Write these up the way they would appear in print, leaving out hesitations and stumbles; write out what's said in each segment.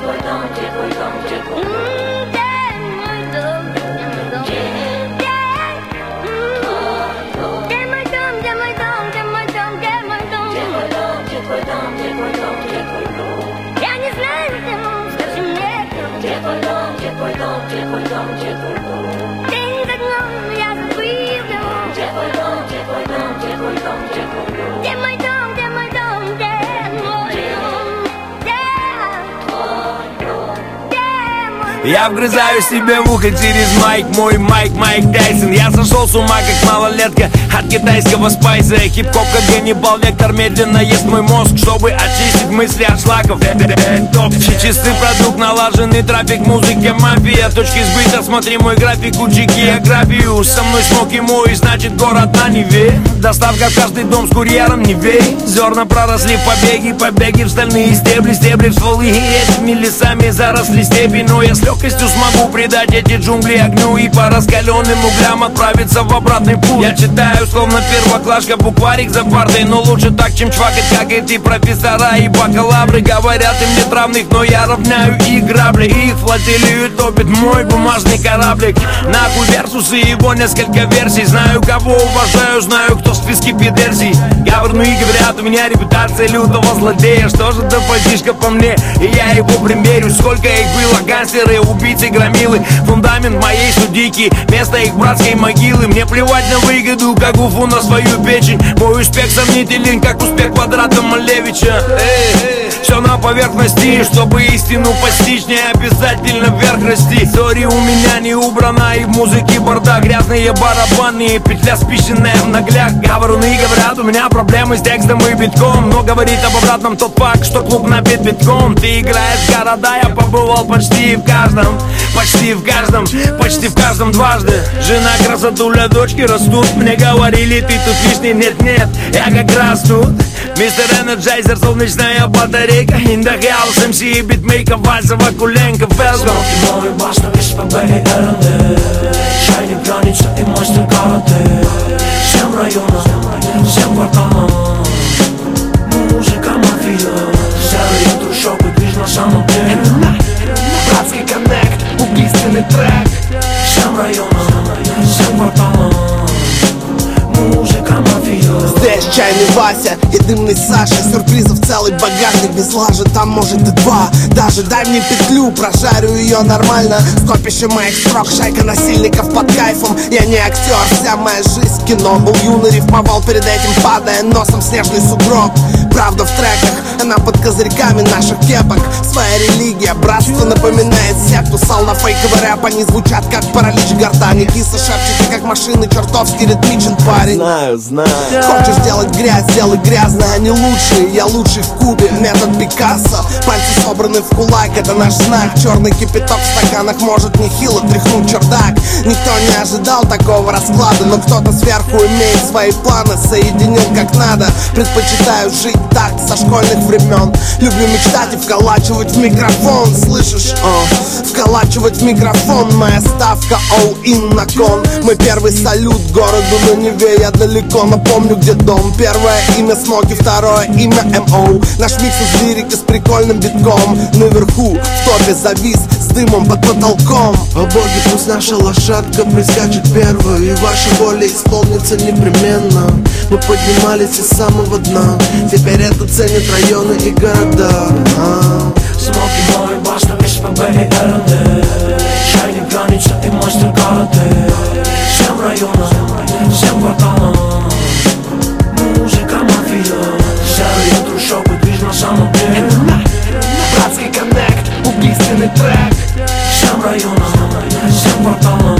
Я вгрызаю себе в ухо через майк, мой Майк Тайсон. Я сошел с ума, как малолетка от китайского спайса. Хип-хоп, как Ганнибал Лектор, медленно ест мой мозг, чтобы очистить мысли от шлаков. Чистый продукт, налаженный трафик, музыка, мафия. Точки сбыта, смотри мой график, учи географию. Со мной смог и мой, значит город на Неве. Доставка в каждый дом с курьером, не вей. Зерна проросли в побеги в стальные стебли. Стебли в стволы, и этими лесами заросли степи. Но я с легкостью смогу придать эти джунгли огню и по раскаленным углям отправиться в обратный путь. Я читаю, словно первоклашка, букварик за партой. Но лучше так, чем чвакать, как эти профессора и бакалавры. Говорят им нет равных, но я равняю их грабли. Их флотилию топит мой бумажный кораблик. Нахуй версусы, его несколько версий. Знаю, кого уважаю, знаю, кто в списке пидерсий. Говорю, и говорят, у меня репутация лютого злодея. Что же да подишка по мне, и я его примерю. Сколько их было, гангстеры, убийцы, громилы. Фундамент моей судейки, место их братской могилы. Мне плевать на выгоду, как уфу на свою печень. Мой успех сомнителен, как успех квадрата Малевича. Все на поверхности, чтобы истину постичь, не обязательно вверх расти. Сори, у меня не убрана и в музыке бардак. Грязные барабаны, петля спищенная в наглях. Говоруны говорят, у меня проблемы с текстом и битком. Но говорит об обратном тот факт, что клуб набит битком. Ты играешь в города, я побывал почти в каждом. Почти в каждом дважды. Жена, красотуля, дочки растут. Мне говорили, ты тут лишний, нет, я как раз тут. Мистер Энерджайзер, солнечная батарейка. In the house, MC и битмейка, Вальсова, Куленко, Велго. Новый бас, но без ПБ и РНД. Чайник, граница и мастер карате. Всем районам, всем кварталам. Музыка, мафия. Серые трущобы, движ на самом деле. Братский коннект, убийственный трек. Всем районам, всем кварталам. Музыка, мафия. Здесь чайный Вася и дымный Саша. Сюрпризов целый багажник, без лажи там может и два. Даже дай мне петлю, прожарю ее нормально. Скопище моих строк, шайка насильников под кайфом. Я не актер, вся моя жизнь кино. Был юный, рифмовал перед этим, падая носом в снежный сугроб. Правда в треках, она под козырьками наших кепок. Своя религия, братство напоминает секту. Сал на фейковый рэп, они звучат как паралич гортани. Киса шепчет, как машины, чертовски ритмичен парень. Знаю. Хочешь сделать грязь, сделай грязно, они лучшие. Я лучший в Кубе, метод Пикассо. Пальцы собраны в кулак, это наш знак. Черный кипяток в стаканах может нехило тряхнуть чердак. Никто не ожидал такого расклада, но кто-то сверху имеет свои планы. Соединил как надо, предпочитаю жить так со школьных времен. Люблю мечтать и вколачивать в микрофон. Слышишь? Вколачивать в микрофон. Моя ставка all-in на кон. Мой первый салют городу на Неве. Я далеко, но помню, где дом. Первое имя Смоки, второе имя МО. Наш микс из лирики с прикольным битком. Наверху, в топе завис с дымом под потолком. О боги, пусть наша лошадка прискачет первую, и ваша воля исполнится непременно. Мы поднимались из самого дна, теперь это ценят районы и города. Смоки, новый бас, но без ПБ и РНД. Чайник, граница и мастер карате. Всем районам, всем кварталам. Музыка, мафия. Серые трущобы, движ на самом деле. Братский коннект, убийственный трек. Всем районам, всем кварталам.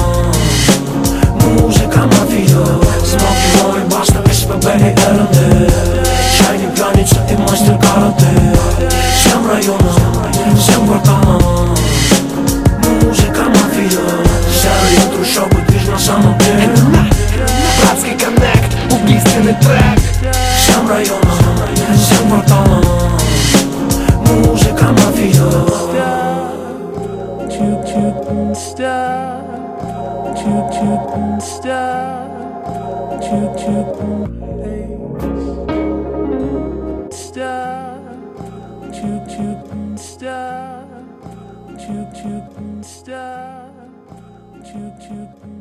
Музыка, мафия. Смоки, новый бас, но без ПБ и РНД. Чайник, граница и мастер карате. Всем районам, всем кварталам. Музыка, мафия. Серые трущобы, движ на самом деле. Братский коннект, убийственный трек. Всем районам, всем кварталам. Музыка, мафия. Stop. Stop.